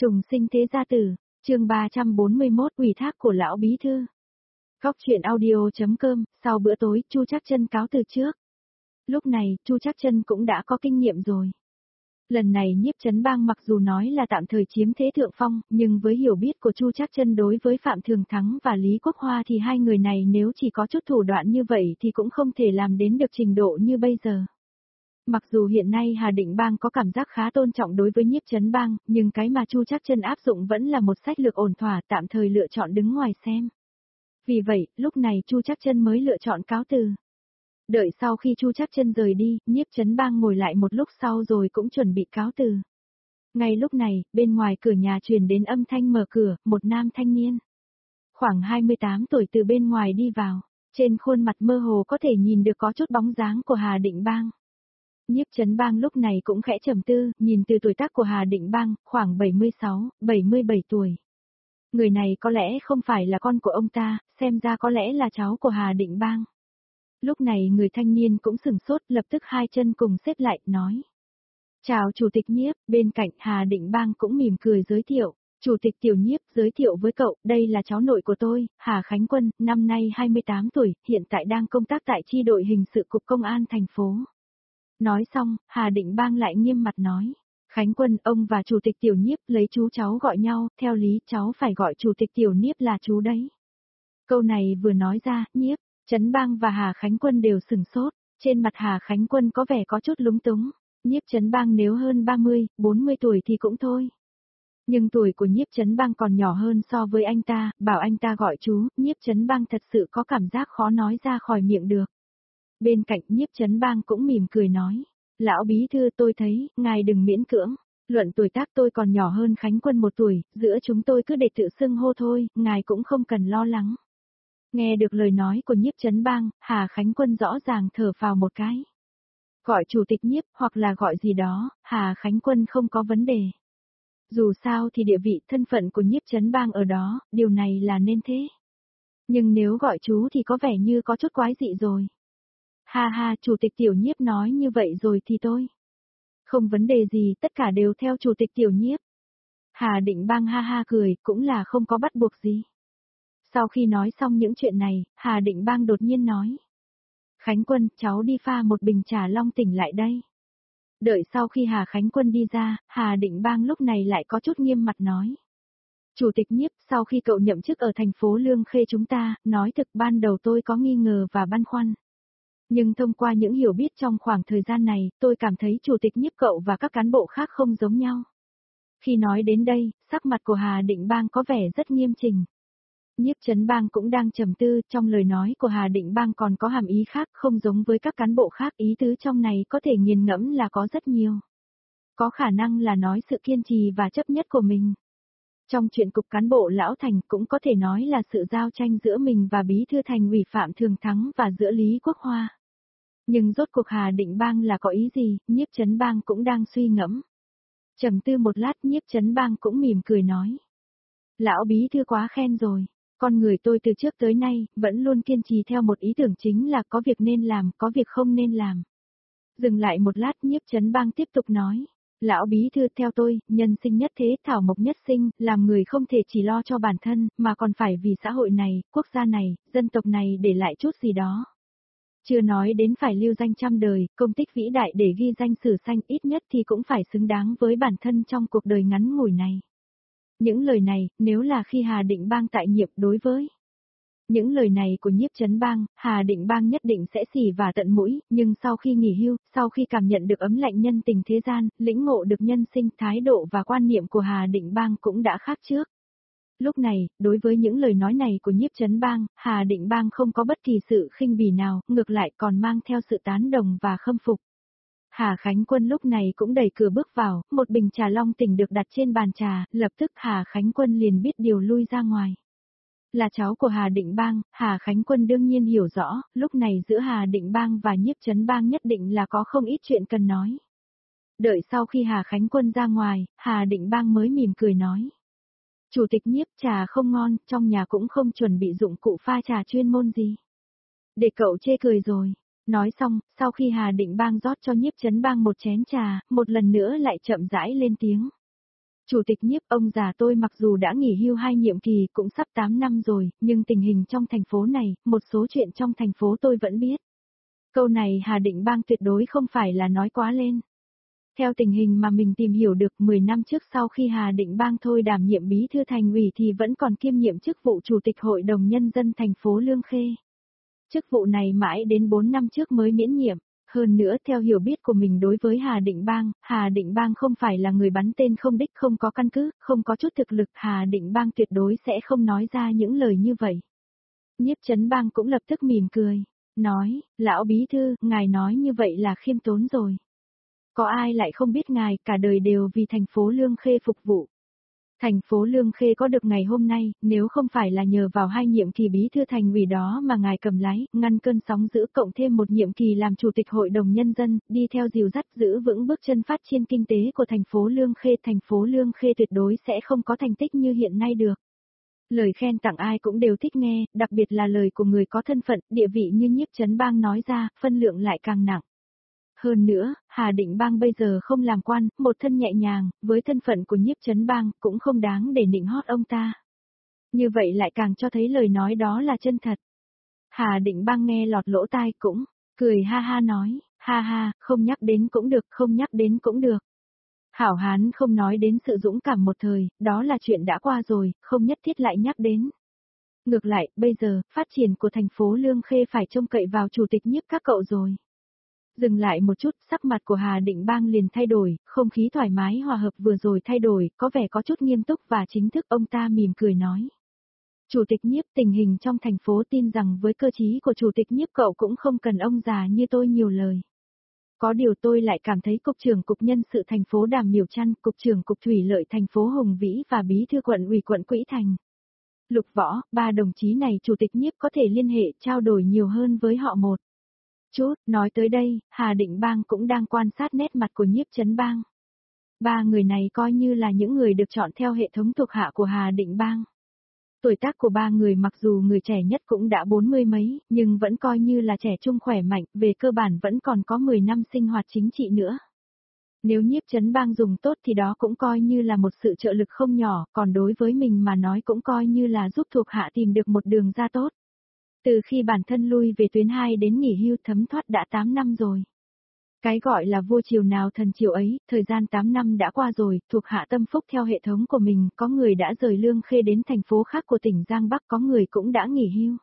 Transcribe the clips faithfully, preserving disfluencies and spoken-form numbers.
Trùng sinh thế gia tử, chương ba trăm bốn mươi mốt ủy thác của lão bí thư. Góc truyện audio.com, sau bữa tối, Chu Trác Chân cáo từ trước. Lúc này, Chu Trác Chân cũng đã có kinh nghiệm rồi. Lần này Nhiếp Chấn Bang mặc dù nói là tạm thời chiếm thế thượng phong, nhưng với hiểu biết của Chu Trác Chân đối với Phạm Thường Thắng và Lý Quốc Hoa thì hai người này nếu chỉ có chút thủ đoạn như vậy thì cũng không thể làm đến được trình độ như bây giờ. Mặc dù hiện nay Hà Định Bang có cảm giác khá tôn trọng đối với Nhiếp Chấn Bang, nhưng cái mà Chu Trác Chân áp dụng vẫn là một sách lược ổn thỏa, tạm thời lựa chọn đứng ngoài xem. Vì vậy, lúc này Chu Trác Chân mới lựa chọn cáo từ. Đợi sau khi Chu Trác Chân rời đi, Nhiếp Chấn Bang ngồi lại một lúc sau rồi cũng chuẩn bị cáo từ. Ngay lúc này, bên ngoài cửa nhà truyền đến âm thanh mở cửa, một nam thanh niên. Khoảng hai mươi tám tuổi từ bên ngoài đi vào, trên khuôn mặt mơ hồ có thể nhìn được có chút bóng dáng của Hà Định Bang. Nhiếp Chấn Bang lúc này cũng khẽ trầm tư, nhìn từ tuổi tác của Hà Định Bang, khoảng bảy mươi sáu, bảy mươi bảy tuổi. Người này có lẽ không phải là con của ông ta, xem ra có lẽ là cháu của Hà Định Bang. Lúc này người thanh niên cũng sửng sốt, lập tức hai chân cùng xếp lại, nói. Chào Chủ tịch Nhiếp, bên cạnh Hà Định Bang cũng mỉm cười giới thiệu. Chủ tịch Tiểu Nhiếp giới thiệu với cậu, đây là cháu nội của tôi, Hà Khánh Quân, năm nay hai mươi tám tuổi, hiện tại đang công tác tại chi đội hình sự cục công an thành phố. Nói xong, Hà Định Bang lại nghiêm mặt nói. Khánh Quân, ông và Chủ tịch Tiểu Nhiếp lấy chú cháu gọi nhau, theo lý cháu phải gọi Chủ tịch Tiểu Nhiếp là chú đấy. Câu này vừa nói ra, Nhiếp Chấn Bang và Hà Khánh Quân đều sửng sốt, trên mặt Hà Khánh Quân có vẻ có chút lúng túng. Nhiếp Chấn Bang nếu hơn ba mươi, bốn mươi tuổi thì cũng thôi. Nhưng tuổi của Nhiếp Chấn Bang còn nhỏ hơn so với anh ta, bảo anh ta gọi chú, Nhiếp Chấn Bang thật sự có cảm giác khó nói ra khỏi miệng được. Bên cạnh Nhiếp Chấn Bang cũng mỉm cười nói, lão bí thư tôi thấy, ngài đừng miễn cưỡng, luận tuổi tác tôi còn nhỏ hơn Khánh Quân một tuổi, giữa chúng tôi cứ để tự xưng hô thôi, ngài cũng không cần lo lắng. Nghe được lời nói của Nhiếp Chấn Bang, Hà Khánh Quân rõ ràng thở phào một cái. Gọi Chủ tịch Nhiếp hoặc là gọi gì đó, Hà Khánh Quân không có vấn đề. Dù sao thì địa vị thân phận của Nhiếp Chấn Bang ở đó, điều này là nên thế. Nhưng nếu gọi chú thì có vẻ như có chút quái dị rồi. Ha ha, Chủ tịch Tiểu Nhiếp nói như vậy rồi thì tôi. Không vấn đề gì, tất cả đều theo Chủ tịch Tiểu Nhiếp. Hà Định Bang ha ha cười, cũng là không có bắt buộc gì. Sau khi nói xong những chuyện này, Hà Định Bang đột nhiên nói. Khánh Quân, cháu đi pha một bình trà long tỉnh lại đây. Đợi sau khi Hà Khánh Quân đi ra, Hà Định Bang lúc này lại có chút nghiêm mặt nói. Chủ tịch Nhiếp, sau khi cậu nhậm chức ở thành phố Lương Khê chúng ta, nói thực ban đầu tôi có nghi ngờ và băn khoăn. Nhưng thông qua những hiểu biết trong khoảng thời gian này, tôi cảm thấy Chủ tịch Nhiếp cậu và các cán bộ khác không giống nhau. Khi nói đến đây, sắc mặt của Hà Định Bang có vẻ rất nghiêm chỉnh. Nhiếp Chấn Bang cũng đang trầm tư, trong lời nói của Hà Định Bang còn có hàm ý khác, không giống với các cán bộ khác, ý tứ trong này có thể nghiền ngẫm là có rất nhiều. Có khả năng là nói sự kiên trì và chấp nhất của mình. Trong chuyện cục cán bộ Lão Thành cũng có thể nói là sự giao tranh giữa mình và Bí thư Thành ủy Phạm Thường Thắng và giữa Lý Quốc Hoa. Nhưng rốt cuộc Hà Định Bang là có ý gì, Nhiếp Chấn Bang cũng đang suy ngẫm. Trầm tư một lát, Nhiếp Chấn Bang cũng mỉm cười nói. Lão Bí thư quá khen rồi. Con người tôi từ trước tới nay, vẫn luôn kiên trì theo một ý tưởng chính là có việc nên làm, có việc không nên làm. Dừng lại một lát, Nhiếp Chấn Bang tiếp tục nói. Lão bí thư theo tôi, nhân sinh nhất thế, thảo mộc nhất sinh, làm người không thể chỉ lo cho bản thân, mà còn phải vì xã hội này, quốc gia này, dân tộc này để lại chút gì đó. Chưa nói đến phải lưu danh trăm đời, công tích vĩ đại để ghi danh sử xanh, ít nhất thì cũng phải xứng đáng với bản thân trong cuộc đời ngắn ngủi này. Những lời này, nếu là khi Hà Định Bang tại nhiệm đối với những lời này của Nhiếp Chấn Bang, Hà Định Bang nhất định sẽ xỉ và tận mũi, nhưng sau khi nghỉ hưu, sau khi cảm nhận được ấm lạnh nhân tình thế gian, lĩnh ngộ được nhân sinh, thái độ và quan niệm của Hà Định Bang cũng đã khác trước. Lúc này, đối với những lời nói này của Nhiếp Chấn Bang, Hà Định Bang không có bất kỳ sự khinh bỉ nào, ngược lại còn mang theo sự tán đồng và khâm phục. Hà Khánh Quân lúc này cũng đẩy cửa bước vào, một bình trà long tỉnh được đặt trên bàn trà, lập tức Hà Khánh Quân liền biết điều lui ra ngoài. Là cháu của Hà Định Bang, Hà Khánh Quân đương nhiên hiểu rõ, lúc này giữa Hà Định Bang và Nhiếp Chấn Bang nhất định là có không ít chuyện cần nói. Đợi sau khi Hà Khánh Quân ra ngoài, Hà Định Bang mới mỉm cười nói. Chủ tịch Nhiếp, trà không ngon, trong nhà cũng không chuẩn bị dụng cụ pha trà chuyên môn gì. Để cậu chê cười rồi. Nói xong, sau khi Hà Định Bang rót cho Nhiếp Chấn Bang một chén trà, một lần nữa lại chậm rãi lên tiếng. Chủ tịch Nhiếp, ông già tôi mặc dù đã nghỉ hưu hai nhiệm kỳ cũng sắp tám năm rồi, nhưng tình hình trong thành phố này, một số chuyện trong thành phố tôi vẫn biết. Câu này Hà Định Bang tuyệt đối không phải là nói quá lên. Theo tình hình mà mình tìm hiểu được mười năm trước sau khi Hà Định Bang thôi đảm nhiệm bí thư thành ủy thì vẫn còn kiêm nhiệm chức vụ chủ tịch hội đồng nhân dân thành phố Lương Khê. Chức vụ này mãi đến bốn năm trước mới miễn nhiệm. Hơn nữa theo hiểu biết của mình đối với Hà Định Bang, Hà Định Bang không phải là người bắn tên không đích không có căn cứ, không có chút thực lực, Hà Định Bang tuyệt đối sẽ không nói ra những lời như vậy. Nhiếp Chấn Bang cũng lập tức mỉm cười, nói, lão bí thư, ngài nói như vậy là khiêm tốn rồi. Có ai lại không biết ngài cả đời đều vì thành phố Lương Khê phục vụ. Thành phố Lương Khê có được ngày hôm nay, nếu không phải là nhờ vào hai nhiệm kỳ bí thư thành ủy đó mà ngài cầm lái, ngăn cơn sóng dữ cộng thêm một nhiệm kỳ làm chủ tịch hội đồng nhân dân, đi theo dìu dắt giữ vững bước chân phát triển kinh tế của thành phố Lương Khê, thành phố Lương Khê tuyệt đối sẽ không có thành tích như hiện nay được. Lời khen tặng ai cũng đều thích nghe, đặc biệt là lời của người có thân phận, địa vị như Nhiếp Chấn Bang nói ra, phân lượng lại càng nặng. Hơn nữa, Hà Định Bang bây giờ không làm quan, một thân nhẹ nhàng, với thân phận của Nhiếp Chấn Bang cũng không đáng để nịnh hót ông ta. Như vậy lại càng cho thấy lời nói đó là chân thật. Hà Định Bang nghe lọt lỗ tai cũng, cười ha ha nói, ha ha, không nhắc đến cũng được, không nhắc đến cũng được. Hảo hán không nói đến sự dũng cảm một thời, đó là chuyện đã qua rồi, không nhất thiết lại nhắc đến. Ngược lại, bây giờ, phát triển của thành phố Lương Khê phải trông cậy vào chủ tịch Nhiếp các cậu rồi. Dừng lại một chút, sắc mặt của Hà Định Bang liền thay đổi, không khí thoải mái hòa hợp vừa rồi thay đổi, có vẻ có chút nghiêm túc và chính thức, ông ta mỉm cười nói. Chủ tịch Nhiếp, tình hình trong thành phố tin rằng với cơ trí của chủ tịch Nhiếp cậu cũng không cần ông già như tôi nhiều lời. Có điều tôi lại cảm thấy cục trưởng cục nhân sự thành phố Đàm Miểu Trăn, cục trưởng cục thủy lợi thành phố Hùng Vĩ và bí thư quận ủy quận Quỹ Thành. Lục Võ, ba đồng chí này chủ tịch Nhiếp có thể liên hệ trao đổi nhiều hơn với họ một chút. Nói tới đây, Hà Định Bang cũng đang quan sát nét mặt của Nhiếp Chấn Bang. Ba người này coi như là những người được chọn theo hệ thống thuộc hạ của Hà Định Bang. Tuổi tác của ba người mặc dù người trẻ nhất cũng đã bốn mươi mấy, nhưng vẫn coi như là trẻ trung khỏe mạnh, về cơ bản vẫn còn có mười năm sinh hoạt chính trị nữa. Nếu Nhiếp Chấn Bang dùng tốt thì đó cũng coi như là một sự trợ lực không nhỏ, còn đối với mình mà nói cũng coi như là giúp thuộc hạ tìm được một đường ra tốt. Từ khi bản thân lui về tuyến hai đến nghỉ hưu thấm thoát đã tám năm rồi. Cái gọi là vua triều nào thần triều ấy, thời gian tám năm đã qua rồi, thuộc hạ tâm phúc theo hệ thống của mình, có người đã rời Lương Khê đến thành phố khác của tỉnh Giang Bắc, có người cũng đã nghỉ hưu.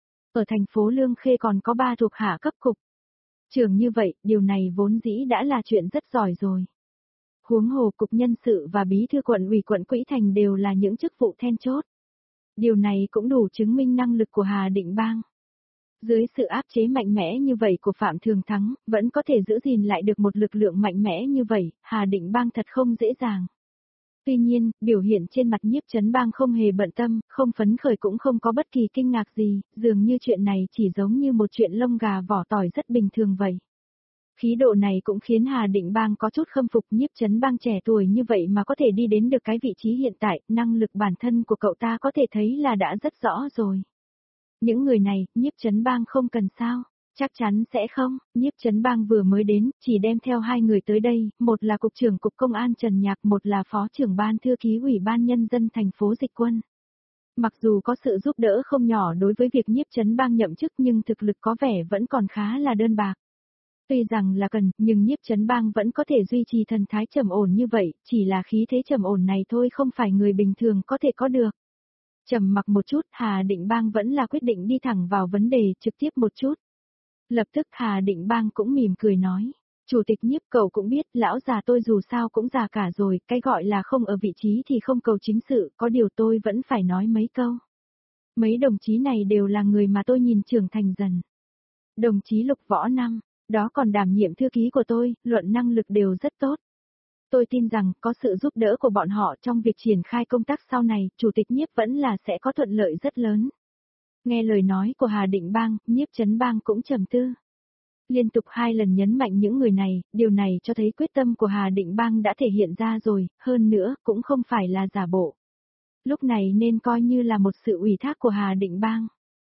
Ở thành phố Lương Khê còn có ba thuộc hạ cấp cục trưởng như vậy, điều này vốn dĩ đã là chuyện rất giỏi rồi. Huống hồ cục nhân sự và bí thư quận ủy quận Quỹ Thành đều là những chức vụ then chốt. Điều này cũng đủ chứng minh năng lực của Hà Định Bang. Dưới sự áp chế mạnh mẽ như vậy của Phạm Thường Thắng, vẫn có thể giữ gìn lại được một lực lượng mạnh mẽ như vậy, Hà Định Bang thật không dễ dàng. Tuy nhiên, biểu hiện trên mặt Nhiếp Chấn Bang không hề bận tâm, không phấn khởi cũng không có bất kỳ kinh ngạc gì, dường như chuyện này chỉ giống như một chuyện lông gà vỏ tỏi rất bình thường vậy. Khí độ này cũng khiến Hà Định Bang có chút khâm phục. Nhiếp Chấn Bang trẻ tuổi như vậy mà có thể đi đến được cái vị trí hiện tại, năng lực bản thân của cậu ta có thể thấy là đã rất rõ rồi. Những người này, Nhiếp Chấn Bang không cần sao? Chắc chắn sẽ không, Nhiếp Chấn Bang vừa mới đến, chỉ đem theo hai người tới đây, một là Cục trưởng Cục Công an Trần Nhạc, một là Phó trưởng Ban Thư ký Ủy ban Nhân dân thành phố Dịch Quân. Mặc dù có sự giúp đỡ không nhỏ đối với việc Nhiếp Chấn Bang nhậm chức nhưng thực lực có vẻ vẫn còn khá là đơn bạc. Tuy rằng là cần, nhưng Nhiếp Chấn Bang vẫn có thể duy trì thần thái trầm ổn như vậy, chỉ là khí thế trầm ổn này thôi không phải người bình thường có thể có được. Trầm mặc một chút, Hà Định Bang vẫn là quyết định đi thẳng vào vấn đề trực tiếp một chút. Lập tức Hà Định Bang cũng mỉm cười nói, Chủ tịch Nhiếp cậu cũng biết, lão già tôi dù sao cũng già cả rồi, cái gọi là không ở vị trí thì không cầu chính sự, có điều tôi vẫn phải nói mấy câu. Mấy đồng chí này đều là người mà tôi nhìn trưởng thành dần. Đồng chí Lục Võ Năm, đó còn đảm nhiệm thư ký của tôi, luận năng lực đều rất tốt. Tôi tin rằng, có sự giúp đỡ của bọn họ trong việc triển khai công tác sau này, Chủ tịch Nhiếp vẫn là sẽ có thuận lợi rất lớn. Nghe lời nói của Hà Định Bang, Nhiếp Chấn Bang cũng trầm tư. Liên tục hai lần nhấn mạnh những người này, điều này cho thấy quyết tâm của Hà Định Bang đã thể hiện ra rồi, hơn nữa, cũng không phải là giả bộ. Lúc này nên coi như là một sự ủy thác của Hà Định Bang.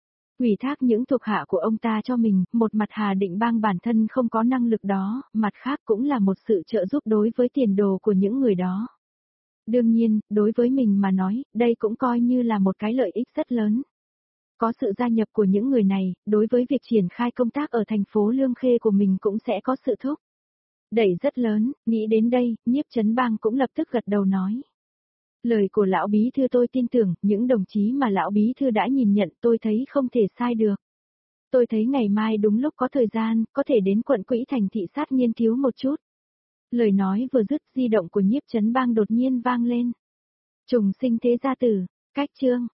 Ủy thác những thuộc hạ của ông ta cho mình, một mặt Hà Định Bang bản thân không có năng lực đó, mặt khác cũng là một sự trợ giúp đối với tiền đồ của những người đó. Đương nhiên, đối với mình mà nói, đây cũng coi như là một cái lợi ích rất lớn. Có sự gia nhập của những người này, đối với việc triển khai công tác ở thành phố Lương Khê của mình cũng sẽ có sự thúc đẩy rất lớn, nghĩ đến đây, Nhiếp Chấn Bang cũng lập tức gật đầu nói. Lời của lão bí thư tôi tin tưởng, những đồng chí mà lão bí thư đã nhìn nhận tôi thấy không thể sai được. Tôi thấy ngày mai đúng lúc có thời gian, có thể đến quận Quỹ Thành thị sát nghiên cứu một chút. Lời nói vừa dứt, di động của Nhiếp Chấn Bang đột nhiên vang lên. Trùng sinh thế gia tử, cách chương.